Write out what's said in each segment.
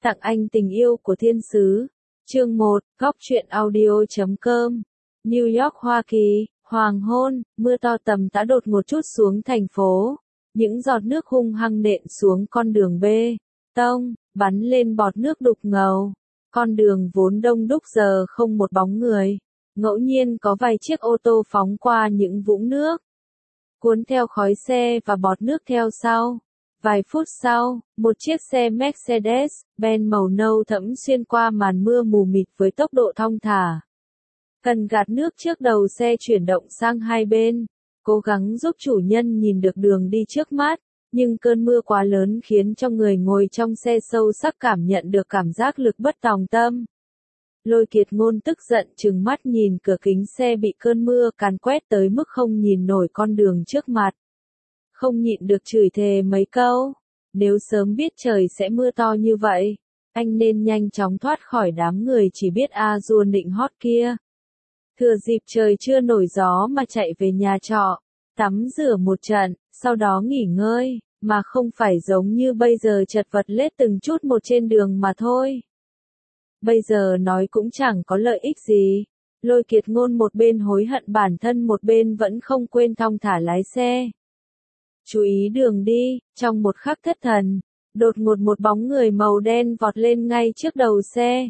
Tặng anh tình yêu của thiên sứ. Chương 1, Góc truyện audio.com. New York, Hoa Kỳ, hoàng hôn, mưa to tầm tã đột ngột trút xuống thành phố. Những giọt nước hung hăng nện xuống con đường bê tông, bắn lên bọt nước đục ngầu. Con đường vốn đông đúc giờ không một bóng người. Ngẫu nhiên có vài chiếc ô tô phóng qua những vũng nước, cuốn theo khói xe và bọt nước theo sau. Vài phút sau, một chiếc xe Mercedes-Benz màu nâu thẫm xuyên qua màn mưa mù mịt với tốc độ thong thả. Cần gạt nước trước đầu xe chuyển động sang hai bên, cố gắng giúp chủ nhân nhìn được đường đi trước mắt, nhưng cơn mưa quá lớn khiến cho người ngồi trong xe sâu sắc cảm nhận được cảm giác lực bất tòng tâm. Lôi Kiệt Ngôn tức giận trừng mắt nhìn cửa kính xe bị cơn mưa càn quét tới mức không nhìn nổi con đường trước mặt. Không nhịn được chửi thề mấy câu. Nếu sớm biết trời sẽ mưa to như vậy, anh nên nhanh chóng thoát khỏi đám người chỉ biết a dua nịnh hót kia. Thừa dịp trời chưa nổi gió mà chạy về nhà trọ, tắm rửa một trận, sau đó nghỉ ngơi, mà không phải giống như bây giờ chật vật lết từng chút một trên đường mà thôi. Bây giờ nói cũng chẳng có lợi ích gì. Lôi Kiệt Ngôn một bên hối hận bản thân một bên vẫn không quên thong thả lái xe. Chú ý đường đi, trong một khắc thất thần, đột ngột một bóng người màu đen vọt lên ngay trước đầu xe.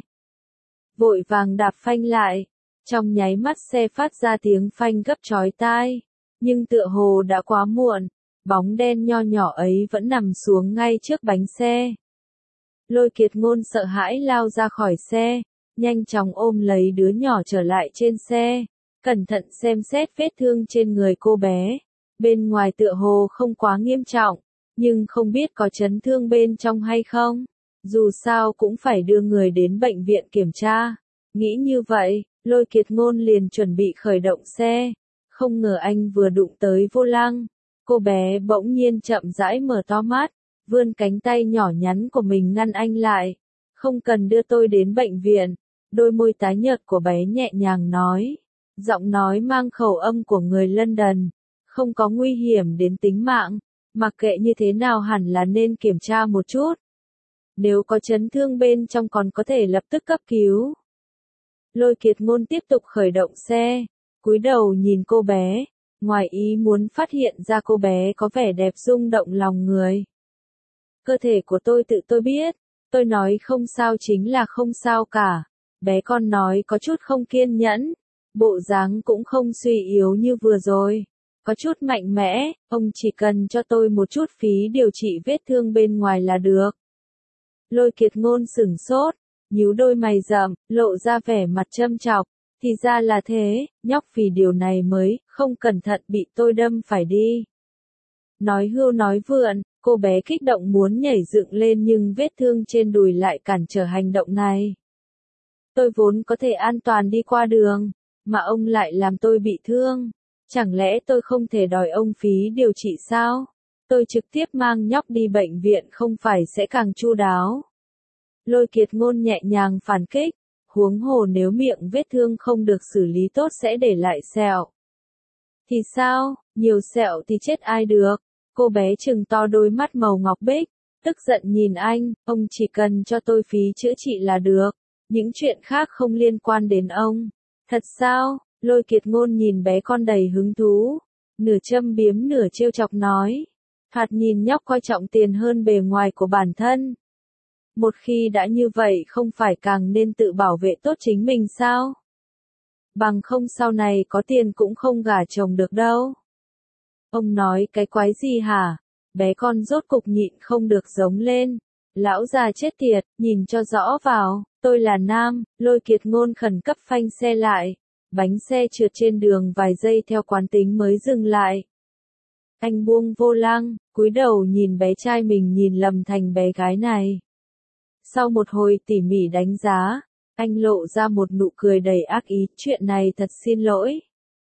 Vội vàng đạp phanh lại, trong nháy mắt xe phát ra tiếng phanh gấp chói tai, nhưng tựa hồ đã quá muộn, bóng đen nho nhỏ ấy vẫn nằm xuống ngay trước bánh xe. Lôi Kiệt Ngôn sợ hãi lao ra khỏi xe, nhanh chóng ôm lấy đứa nhỏ trở lại trên xe, cẩn thận xem xét vết thương trên người cô bé. Bên ngoài tựa hồ không quá nghiêm trọng, nhưng không biết có chấn thương bên trong hay không. Dù sao cũng phải đưa người đến bệnh viện kiểm tra. Nghĩ như vậy, Lôi Kiệt Ngôn liền chuẩn bị khởi động xe. Không ngờ anh vừa đụng tới vô lăng. Cô bé bỗng nhiên chậm rãi mở to mắt, vươn cánh tay nhỏ nhắn của mình ngăn anh lại. Không cần đưa tôi đến bệnh viện. Đôi môi tái nhợt của bé nhẹ nhàng nói. Giọng nói mang khẩu âm của người London. Không có nguy hiểm đến tính mạng, mặc kệ như thế nào hẳn là nên kiểm tra một chút. Nếu có chấn thương bên trong còn có thể lập tức cấp cứu. Lôi Kiệt Ngôn tiếp tục khởi động xe, cúi đầu nhìn cô bé, ngoài ý muốn phát hiện ra cô bé có vẻ đẹp rung động lòng người. Cơ thể của tôi tự tôi biết, tôi nói không sao chính là không sao cả. Bé con nói có chút không kiên nhẫn, bộ dáng cũng không suy yếu như vừa rồi. Có chút mạnh mẽ, ông chỉ cần cho tôi một chút phí điều trị vết thương bên ngoài là được. Lôi Kiệt Ngôn sửng sốt, nhíu đôi mày rậm, lộ ra vẻ mặt châm chọc. Thì ra là thế, nhóc vì điều này mới, không cẩn thận bị tôi đâm phải đi. Nói hưu nói vượn, cô bé kích động muốn nhảy dựng lên nhưng vết thương trên đùi lại cản trở hành động này. Tôi vốn có thể an toàn đi qua đường, mà ông lại làm tôi bị thương. Chẳng lẽ tôi không thể đòi ông phí điều trị sao? Tôi trực tiếp mang nhóc đi bệnh viện không phải sẽ càng chu đáo. Lôi Kiệt Ngôn nhẹ nhàng phản kích, huống hồ nếu miệng vết thương không được xử lý tốt sẽ để lại sẹo. Thì sao, nhiều sẹo thì chết ai được? Cô bé trừng to đôi mắt màu ngọc bích, tức giận nhìn anh, ông chỉ cần cho tôi phí chữa trị là được, những chuyện khác không liên quan đến ông. Thật sao? Lôi Kiệt Ngôn nhìn bé con đầy hứng thú, nửa châm biếm nửa trêu chọc nói. Thoạt nhìn nhóc coi trọng tiền hơn bề ngoài của bản thân. Một khi đã như vậy không phải càng nên tự bảo vệ tốt chính mình sao? Bằng không sau này có tiền cũng không gả chồng được đâu. Ông nói cái quái gì hả? Bé con rốt cục nhịn không được giống lên. Lão già chết tiệt, nhìn cho rõ vào, tôi là nam. Lôi Kiệt Ngôn khẩn cấp phanh xe lại. Bánh xe trượt trên đường vài giây theo quán tính mới dừng lại. Anh buông vô lăng, cúi đầu nhìn bé trai mình nhìn lầm thành bé gái này. Sau một hồi tỉ mỉ đánh giá, anh lộ ra một nụ cười đầy ác ý, chuyện này thật xin lỗi.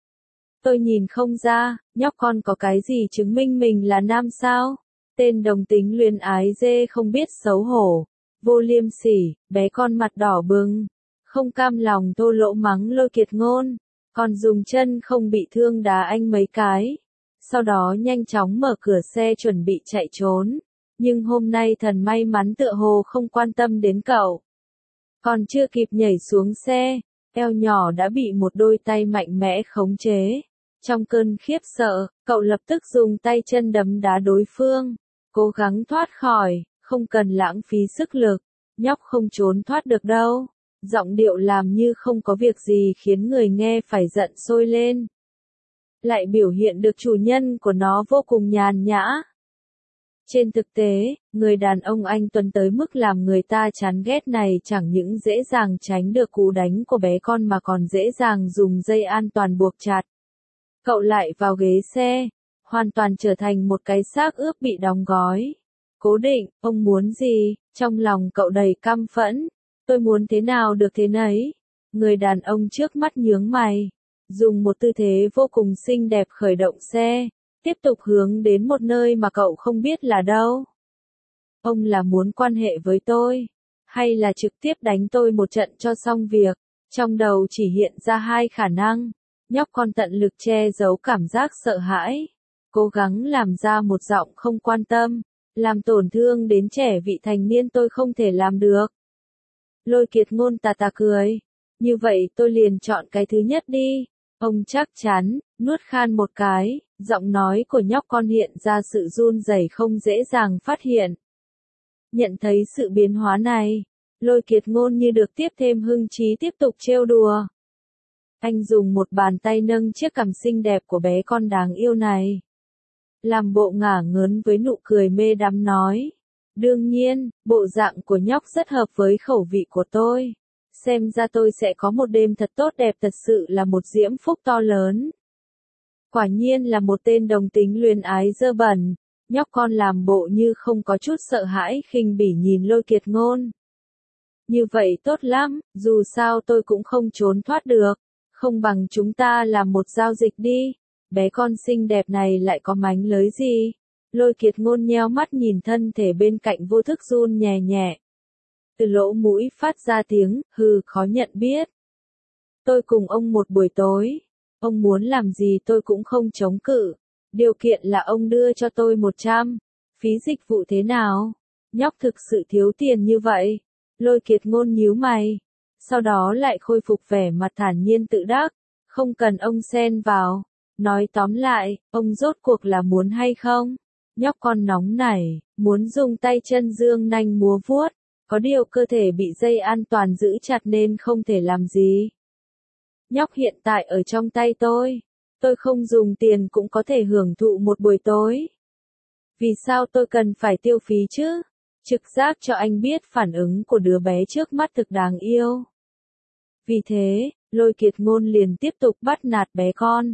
Tôi nhìn không ra, nhóc con có cái gì chứng minh mình là nam sao? Tên đồng tính luyến ái dê không biết xấu hổ, vô liêm sỉ, bé con mặt đỏ bừng. Không cam lòng thô lỗ mắng Lôi Kiệt Ngôn, còn dùng chân không bị thương đá anh mấy cái. Sau đó nhanh chóng mở cửa xe chuẩn bị chạy trốn. Nhưng hôm nay thần may mắn tựa hồ không quan tâm đến cậu. Còn chưa kịp nhảy xuống xe, eo nhỏ đã bị một đôi tay mạnh mẽ khống chế. Trong cơn khiếp sợ, cậu lập tức dùng tay chân đấm đá đối phương, cố gắng thoát khỏi, không cần lãng phí sức lực, nhóc không trốn thoát được đâu. Giọng điệu làm như không có việc gì khiến người nghe phải giận sôi lên. Lại biểu hiện được chủ nhân của nó vô cùng nhàn nhã. Trên thực tế, người đàn ông anh Tuấn tới mức làm người ta chán ghét này chẳng những dễ dàng tránh được cú đánh của bé con mà còn dễ dàng dùng dây an toàn buộc chặt. Cậu lại vào ghế xe, hoàn toàn trở thành một cái xác ướp bị đóng gói. Cố Định, ông muốn gì? Trong lòng cậu đầy căm phẫn. Tôi muốn thế nào được thế nấy. Người đàn ông trước mắt nhướng mày, dùng một tư thế vô cùng xinh đẹp khởi động xe, tiếp tục hướng đến một nơi mà cậu không biết là đâu. Ông là muốn quan hệ với tôi, hay là trực tiếp đánh tôi một trận cho xong việc? Trong đầu chỉ hiện ra hai khả năng. Nhóc con tận lực che giấu cảm giác sợ hãi, cố gắng làm ra một giọng không quan tâm, làm tổn thương đến trẻ vị thành niên tôi không thể làm được. Lôi Kiệt Ngôn tà tà cười, như vậy tôi liền chọn cái thứ nhất đi. Ông chắc chắn, nuốt khan một cái, giọng nói của nhóc con hiện ra sự run rẩy không dễ dàng phát hiện. Nhận thấy sự biến hóa này, Lôi Kiệt Ngôn như được tiếp thêm hưng trí tiếp tục trêu đùa. Anh dùng một bàn tay nâng chiếc cằm xinh đẹp của bé con đáng yêu này. Làm bộ ngả ngớn với nụ cười mê đắm nói. Đương nhiên, bộ dạng của nhóc rất hợp với khẩu vị của tôi. Xem ra tôi sẽ có một đêm thật tốt đẹp, thật sự là một diễm phúc to lớn. Quả nhiên là một tên đồng tính luyến ái dơ bẩn. Nhóc con làm bộ như không có chút sợ hãi khinh bỉ nhìn Lôi Kiệt Ngôn. Như vậy tốt lắm, dù sao tôi cũng không trốn thoát được. Không bằng chúng ta làm một giao dịch đi. Bé con xinh đẹp này lại có mánh lới gì? Lôi Kiệt Ngôn nheo mắt nhìn thân thể bên cạnh vô thức run nhẹ nhẹ. Từ lỗ mũi phát ra tiếng, hừ, khó nhận biết. Tôi cùng ông một buổi tối. Ông muốn làm gì tôi cũng không chống cự. Điều kiện là ông đưa cho tôi 100. Phí dịch vụ thế nào? Nhóc thực sự thiếu tiền như vậy. Lôi Kiệt Ngôn nhíu mày. Sau đó lại khôi phục vẻ mặt thản nhiên tự đắc. Không cần ông xen vào. Nói tóm lại, ông rốt cuộc là muốn hay không? Nhóc con nóng nảy, muốn dùng tay chân dương nanh múa vuốt. Có điều cơ thể bị dây an toàn giữ chặt nên không thể làm gì. Nhóc hiện tại ở trong tay tôi. Tôi không dùng tiền cũng có thể hưởng thụ một buổi tối. Vì sao tôi cần phải tiêu phí chứ? Trực giác cho anh biết phản ứng của đứa bé trước mắt thực đáng yêu. Vì thế, Lôi Kiệt Ngôn liền tiếp tục bắt nạt bé con.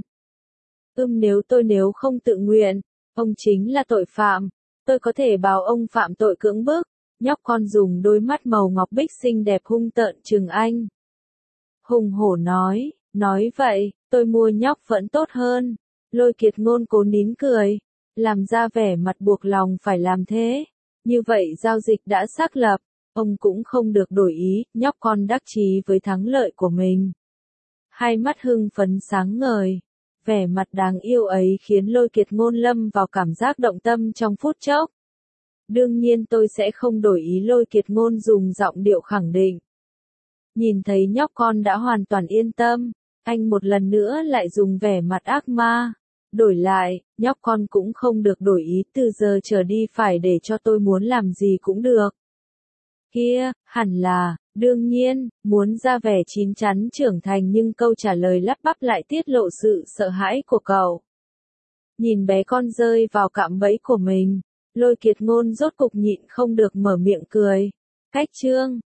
Nếu không tự nguyện, ông chính là tội phạm. Tôi có thể bảo ông phạm tội cưỡng bức. Nhóc con dùng đôi mắt màu ngọc bích xinh đẹp hung tợn trừng anh. Hùng hổ nói vậy, tôi mua nhóc vẫn tốt hơn. Lôi Kiệt Ngôn cố nín cười, làm ra vẻ mặt buộc lòng phải làm thế. Như vậy giao dịch đã xác lập, ông cũng không được đổi ý, nhóc con đắc chí với thắng lợi của mình. Hai mắt hưng phấn sáng ngời, vẻ mặt đáng yêu ấy khiến Lôi Kiệt Ngôn lâm vào cảm giác động tâm trong phút chốc. Đương nhiên tôi sẽ không đổi ý, Lôi Kiệt Ngôn dùng giọng điệu khẳng định. Nhìn thấy nhóc con đã hoàn toàn yên tâm, anh một lần nữa lại dùng vẻ mặt ác ma. Đổi lại, nhóc con cũng không được đổi ý, từ giờ trở đi phải để cho tôi muốn làm gì cũng được. Kia, hẳn là, đương nhiên, muốn ra vẻ chín chắn trưởng thành nhưng câu trả lời lắp bắp lại tiết lộ sự sợ hãi của cậu. Nhìn bé con rơi vào cạm bẫy của mình, Lôi Kiệt Ngôn rốt cục nhịn không được mở miệng cười. Cách chương